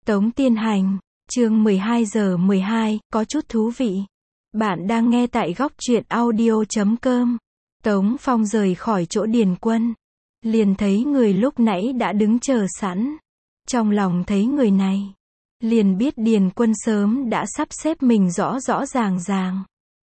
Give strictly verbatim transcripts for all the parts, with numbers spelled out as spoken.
Tống Tiên Hành, chương mười hai giờ mười hai, có chút thú vị. Bạn đang nghe tại góc truyện audio chấm com. Tống Phong rời khỏi chỗ Điền Quân. Liền thấy người lúc nãy đã đứng chờ sẵn. Trong lòng thấy người này. Liền biết Điền Quân sớm đã sắp xếp mình rõ rõ ràng ràng.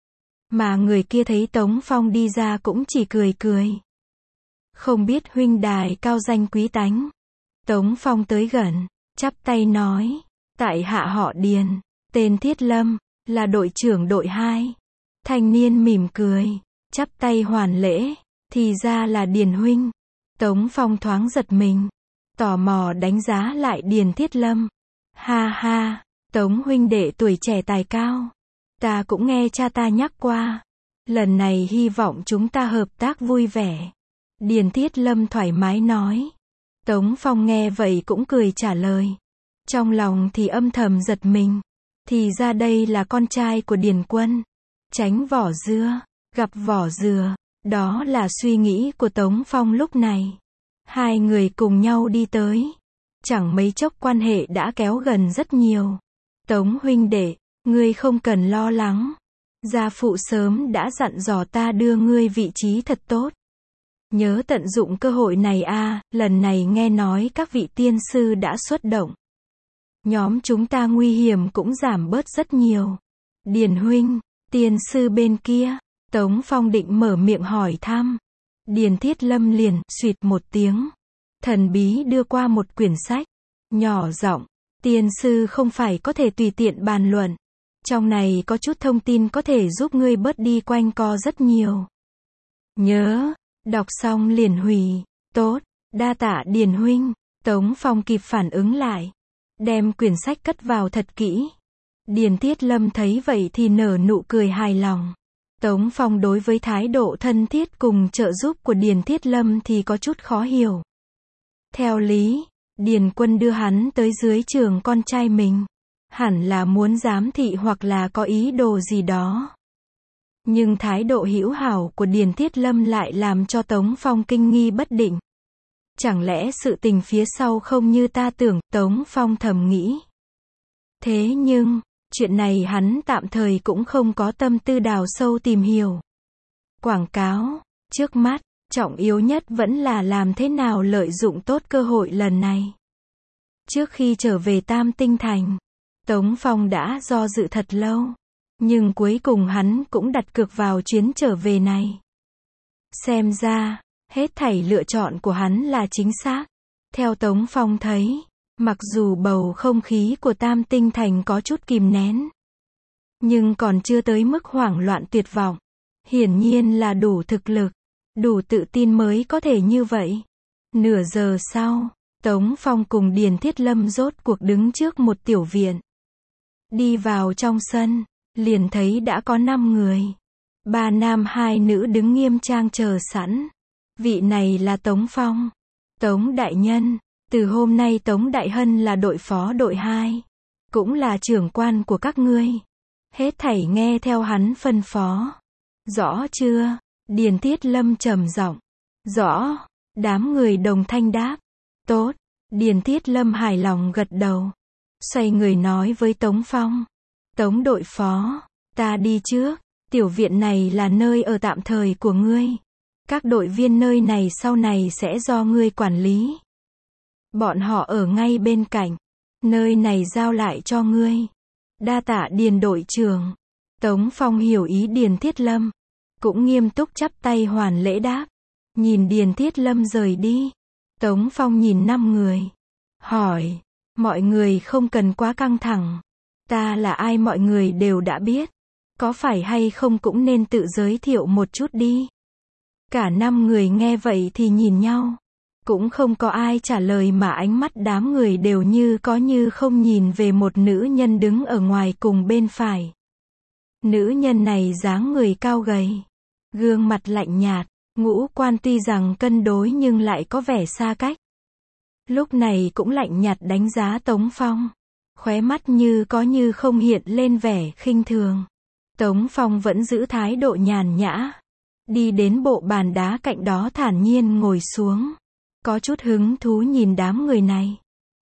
Mà người kia thấy Tống Phong đi ra cũng chỉ cười cười. Không biết huynh đài cao danh quý tánh. Tống Phong tới gần, chắp tay nói, tại hạ họ Điền, tên Thiết Lâm, là đội trưởng đội hai. Thanh niên mỉm cười, chắp tay hoàn lễ, thì ra là Điền huynh. Tống Phong thoáng giật mình, tò mò đánh giá lại Điền Thiết Lâm. Ha ha, Tống huynh đệ tuổi trẻ tài cao. Ta cũng nghe cha ta nhắc qua. Lần này hy vọng chúng ta hợp tác vui vẻ. Điền Thiết Lâm thoải mái nói. Tống Phong nghe vậy cũng cười trả lời. Trong lòng thì âm thầm giật mình. Thì ra đây là con trai của Điền Quân. Tránh vỏ dưa, gặp vỏ dừa. Đó là suy nghĩ của Tống Phong lúc này. Hai người cùng nhau đi tới. Chẳng mấy chốc quan hệ đã kéo gần rất nhiều. Tống huynh đệ, ngươi không cần lo lắng. Gia phụ sớm đã dặn dò ta đưa ngươi vị trí thật tốt. Nhớ tận dụng cơ hội này a, lần này nghe nói các vị tiên sư đã xuất động. Nhóm chúng ta nguy hiểm cũng giảm bớt rất nhiều. Điền huynh, tiên sư bên kia, Tống Phong định mở miệng hỏi thăm. Điền Thiết Lâm liền, xuyệt một tiếng. Thần bí đưa qua một quyển sách. Nhỏ giọng, tiên sư không phải có thể tùy tiện bàn luận. Trong này có chút thông tin có thể giúp ngươi bớt đi quanh co rất nhiều. Nhớ, đọc xong liền hủy. Tốt, đa tạ Điền huynh. Tống Phong kịp phản ứng lại. Đem quyển sách cất vào thật kỹ. Điền Thiết Lâm thấy vậy thì nở nụ cười hài lòng. Tống Phong đối với thái độ thân thiết cùng trợ giúp của Điền Thiết Lâm thì có chút khó hiểu. Theo lý, Điền Quân đưa hắn tới dưới trường con trai mình. Hẳn là muốn giám thị hoặc là có ý đồ gì đó. Nhưng thái độ hữu hảo của Điền Thiết Lâm lại làm cho Tống Phong kinh nghi bất định. Chẳng lẽ sự tình phía sau không như ta tưởng, Tống Phong thầm nghĩ. Thế nhưng, chuyện này hắn tạm thời cũng không có tâm tư đào sâu tìm hiểu. Quảng cáo, trước mắt, trọng yếu nhất vẫn là làm thế nào lợi dụng tốt cơ hội lần này. Trước khi trở về Tam Tinh Thành, Tống Phong đã do dự thật lâu. Nhưng cuối cùng hắn cũng đặt cược vào chuyến trở về này. Xem ra, hết thảy lựa chọn của hắn là chính xác. Theo Tống Phong thấy, mặc dù bầu không khí của Tam Tinh Thành có chút kìm nén, nhưng còn chưa tới mức hoảng loạn tuyệt vọng. Hiển nhiên là đủ thực lực, đủ tự tin mới có thể như vậy. Nửa giờ sau, Tống Phong cùng Điền Thiết Lâm rốt cuộc đứng trước một tiểu viện. Đi vào trong sân, liền thấy đã có năm người. Ba nam hai nữ đứng nghiêm trang chờ sẵn. Vị này là Tống Phong. Tống Đại Nhân, từ hôm nay Tống Đại Hân là đội phó đội hai. Cũng là trưởng quan của các ngươi. Hết thảy nghe theo hắn phân phó. Rõ chưa? Điền Thiết Lâm trầm giọng. Rõ. Đám người đồng thanh đáp. Tốt. Điền Thiết Lâm hài lòng gật đầu. Xoay người nói với Tống Phong. Tống đội phó, ta đi trước. Tiểu viện này là nơi ở tạm thời của ngươi. Các đội viên nơi này sau này sẽ do ngươi quản lý. Bọn họ ở ngay bên cạnh. Nơi này giao lại cho ngươi. Đa tạ Điền đội trưởng. Tống Phong hiểu ý Điền Thiết Lâm. Cũng nghiêm túc chắp tay hoàn lễ đáp. Nhìn Điền Thiết Lâm rời đi. Tống Phong nhìn năm người. Hỏi, mọi người không cần quá căng thẳng. Ta là ai mọi người đều đã biết. Có phải hay không cũng nên tự giới thiệu một chút đi. Cả năm người nghe vậy thì nhìn nhau. Cũng không có ai trả lời mà ánh mắt đám người đều như có như không nhìn về một nữ nhân đứng ở ngoài cùng bên phải. Nữ nhân này dáng người cao gầy. Gương mặt lạnh nhạt. Ngũ quan tuy rằng cân đối nhưng lại có vẻ xa cách. Lúc này cũng lạnh nhạt đánh giá Tống Phong. Khóe mắt như có như không hiện lên vẻ khinh thường. Tống Phong vẫn giữ thái độ nhàn nhã. Đi đến bộ bàn đá cạnh đó thản nhiên ngồi xuống. Có chút hứng thú nhìn đám người này.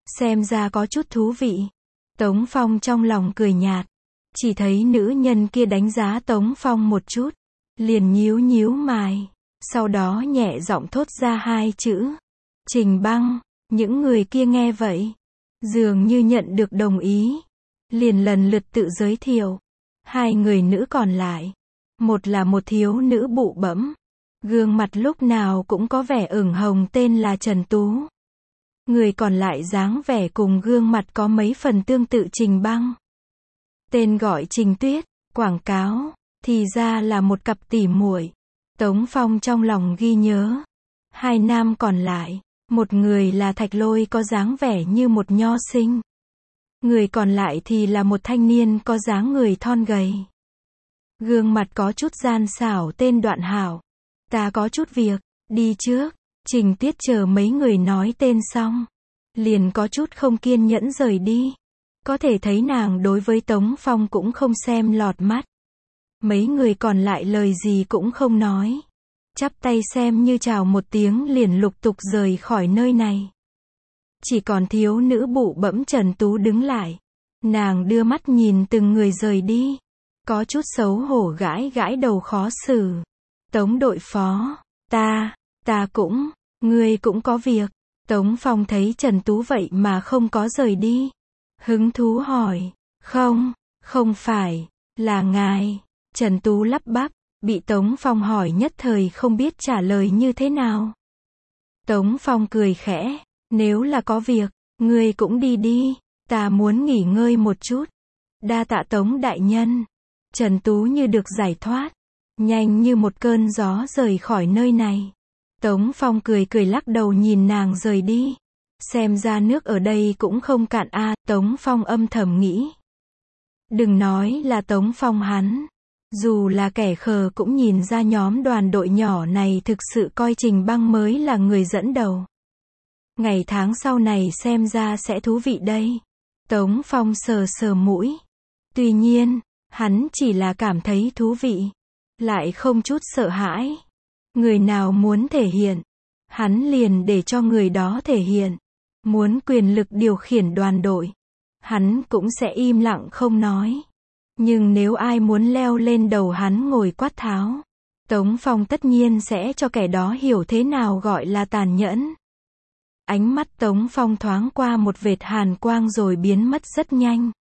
xem ra có chút thú vị. Tống Phong trong lòng cười nhạt. Chỉ thấy nữ nhân kia đánh giá Tống Phong một chút. Liền nhíu nhíu mày. Sau đó nhẹ giọng thốt ra hai chữ. Trình Băng. Những người kia nghe vậy. Dường như nhận được đồng ý. Liền lần lượt tự giới thiệu. Hai người nữ còn lại. Một là một thiếu nữ bụ bẫm. Gương mặt lúc nào cũng có vẻ ửng hồng tên là Trần Tú. Người còn lại dáng vẻ cùng gương mặt có mấy phần tương tự Trình Băng. Tên gọi Trình Tuyết, quảng cáo, thì ra là một cặp tỉ muội. Tống Phong trong lòng ghi nhớ. Hai nam còn lại, một người là Thạch Lôi có dáng vẻ như một nho sinh. Người còn lại thì là một thanh niên có dáng người thon gầy. Gương mặt có chút gian xảo tên Đoạn Hảo. Ta có chút việc, đi trước. Trình Tuyết chờ mấy người nói tên xong. Liền có chút không kiên nhẫn rời đi. Có thể thấy nàng đối với Tống Phong cũng không xem lọt mắt. Mấy người còn lại lời gì cũng không nói. Chắp tay xem như chào một tiếng liền lục tục rời khỏi nơi này. Chỉ còn thiếu nữ bụ bẫm Trần Tú đứng lại. Nàng đưa mắt nhìn từng người rời đi. Có chút xấu hổ gãi gãi đầu khó xử. Tống đội phó, ta, ta cũng, ngươi cũng có việc. Tống Phong thấy Trần Tú vậy mà không có rời đi. Hứng thú hỏi, không, không phải, là ngài. Trần Tú lắp bắp, bị Tống Phong hỏi nhất thời không biết trả lời như thế nào. Tống Phong cười khẽ, nếu là có việc, ngươi cũng đi đi, ta muốn nghỉ ngơi một chút. Đa tạ Tống đại nhân. Trần Tú như được giải thoát, nhanh như một cơn gió rời khỏi nơi này. Tống Phong cười cười lắc đầu nhìn nàng rời đi. Xem ra nước ở đây cũng không cạn a, à, Tống Phong âm thầm nghĩ. Đừng nói là Tống Phong hắn. Dù là kẻ khờ cũng nhìn ra nhóm đoàn đội nhỏ này thực sự coi Trình Băng mới là người dẫn đầu. Ngày tháng sau này xem ra sẽ thú vị đây. Tống Phong sờ sờ mũi. Tuy nhiên, hắn chỉ là cảm thấy thú vị. Lại không chút sợ hãi. Người nào muốn thể hiện, hắn liền để cho người đó thể hiện. Muốn quyền lực điều khiển đoàn đội, hắn cũng sẽ im lặng không nói. Nhưng nếu ai muốn leo lên đầu hắn ngồi quát tháo, Tống Phong tất nhiên sẽ cho kẻ đó hiểu thế nào gọi là tàn nhẫn. Ánh mắt Tống Phong thoáng qua một vệt hàn quang rồi biến mất rất nhanh.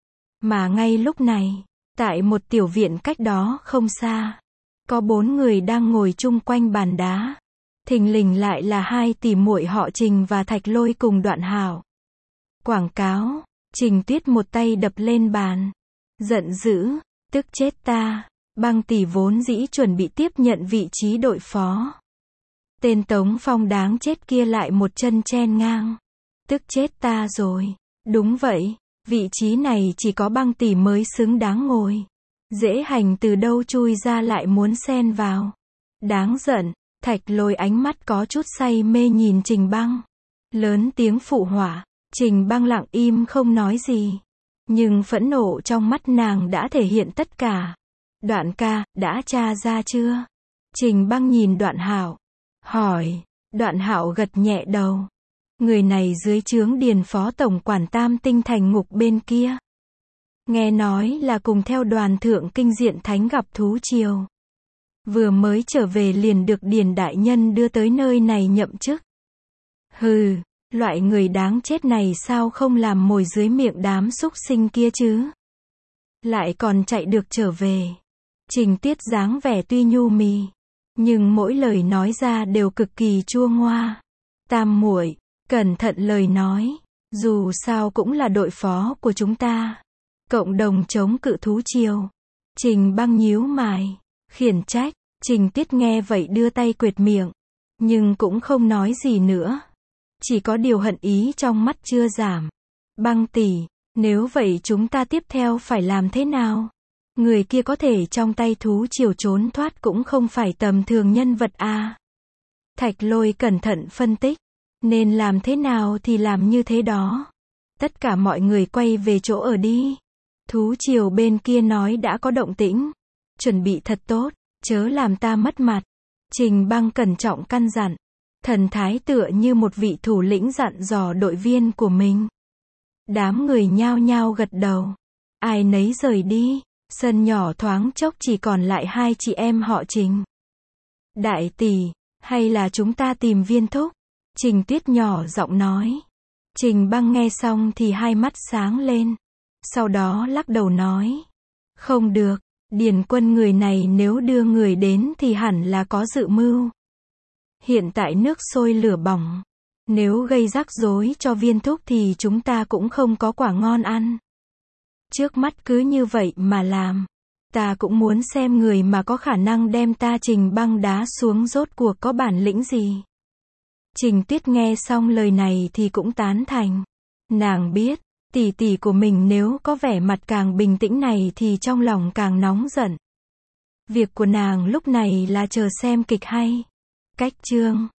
Mà ngay lúc này, tại một tiểu viện cách đó không xa, có bốn người đang ngồi chung quanh bàn đá. Thình lình lại là hai tỷ muội họ Trình và Thạch Lôi cùng Đoạn Hảo. Quảng cáo, Trình Tuyết một tay đập lên bàn. Giận dữ, tức chết ta. Băng tỷ vốn dĩ chuẩn bị tiếp nhận vị trí đội phó. Tên Tống Phong đáng chết kia lại một chân chen ngang. Tức chết ta rồi. Đúng vậy, vị trí này chỉ có băng tỷ mới xứng đáng ngồi. Dễ hành từ đâu chui ra lại muốn xen vào. Đáng giận. Thạch Lôi ánh mắt có chút say mê nhìn Trình Băng. Lớn tiếng phụ họa. Trình Băng lặng im không nói gì. Nhưng phẫn nộ trong mắt nàng đã thể hiện tất cả. Đoạn ca, đã tra ra chưa? Trình Băng nhìn Đoạn Hảo. Hỏi. Đoạn Hảo gật nhẹ đầu. Người này dưới trướng điền phó tổng quản Tam Tinh Thành Ngục bên kia. Nghe nói là cùng theo đoàn thượng kinh diện thánh gặp thú triều. Vừa mới trở về liền được Điền đại nhân đưa tới nơi này nhậm chức. Hừ, loại người đáng chết này sao không làm mồi dưới miệng đám súc sinh kia chứ? Lại còn chạy được trở về. Trình Tuyết dáng vẻ tuy nhu mì, nhưng mỗi lời nói ra đều cực kỳ chua ngoa. Tam muội, cẩn thận lời nói, dù sao cũng là đội phó của chúng ta. Cộng đồng chống cự thú triều. Trình Băng nhíu mày, khiển trách. Trình Tuyết nghe vậy đưa tay quệt miệng, nhưng cũng không nói gì nữa. Chỉ có điều hận ý trong mắt chưa giảm. Băng tỷ, nếu vậy chúng ta tiếp theo phải làm thế nào? Người kia có thể trong tay thú triều trốn thoát cũng không phải tầm thường nhân vật à. Thạch Lôi cẩn thận phân tích, nên làm thế nào thì làm như thế đó. Tất cả mọi người quay về chỗ ở đi. Thú triều bên kia nói đã có động tĩnh. Chuẩn bị thật tốt. Chớ làm ta mất mặt. Trình Băng cẩn trọng căn dặn. Thần thái tựa như một vị thủ lĩnh dặn dò đội viên của mình. Đám người nhao nhao gật đầu. Ai nấy rời đi. Sân nhỏ thoáng chốc chỉ còn lại hai chị em họ Trình. Đại tỷ, hay là chúng ta tìm Viên thúc? Trình Tuyết nhỏ giọng nói. Trình Băng nghe xong thì hai mắt sáng lên. Sau đó lắc đầu nói. Không được, Điền Quân người này nếu đưa người đến thì hẳn là có dự mưu. Hiện tại nước sôi lửa bỏng. Nếu gây rắc rối cho Viên thúc thì chúng ta cũng không có quả ngon ăn. Trước mắt cứ như vậy mà làm. Ta cũng muốn xem người mà có khả năng đem ta Trình Băng đá xuống rốt cuộc có bản lĩnh gì. Trình Tuyết nghe xong lời này thì cũng tán thành. Nàng biết, tỷ tỷ của mình nếu có vẻ mặt càng bình tĩnh này thì trong lòng càng nóng giận. Việc của nàng lúc này là chờ xem kịch hay. Cách chương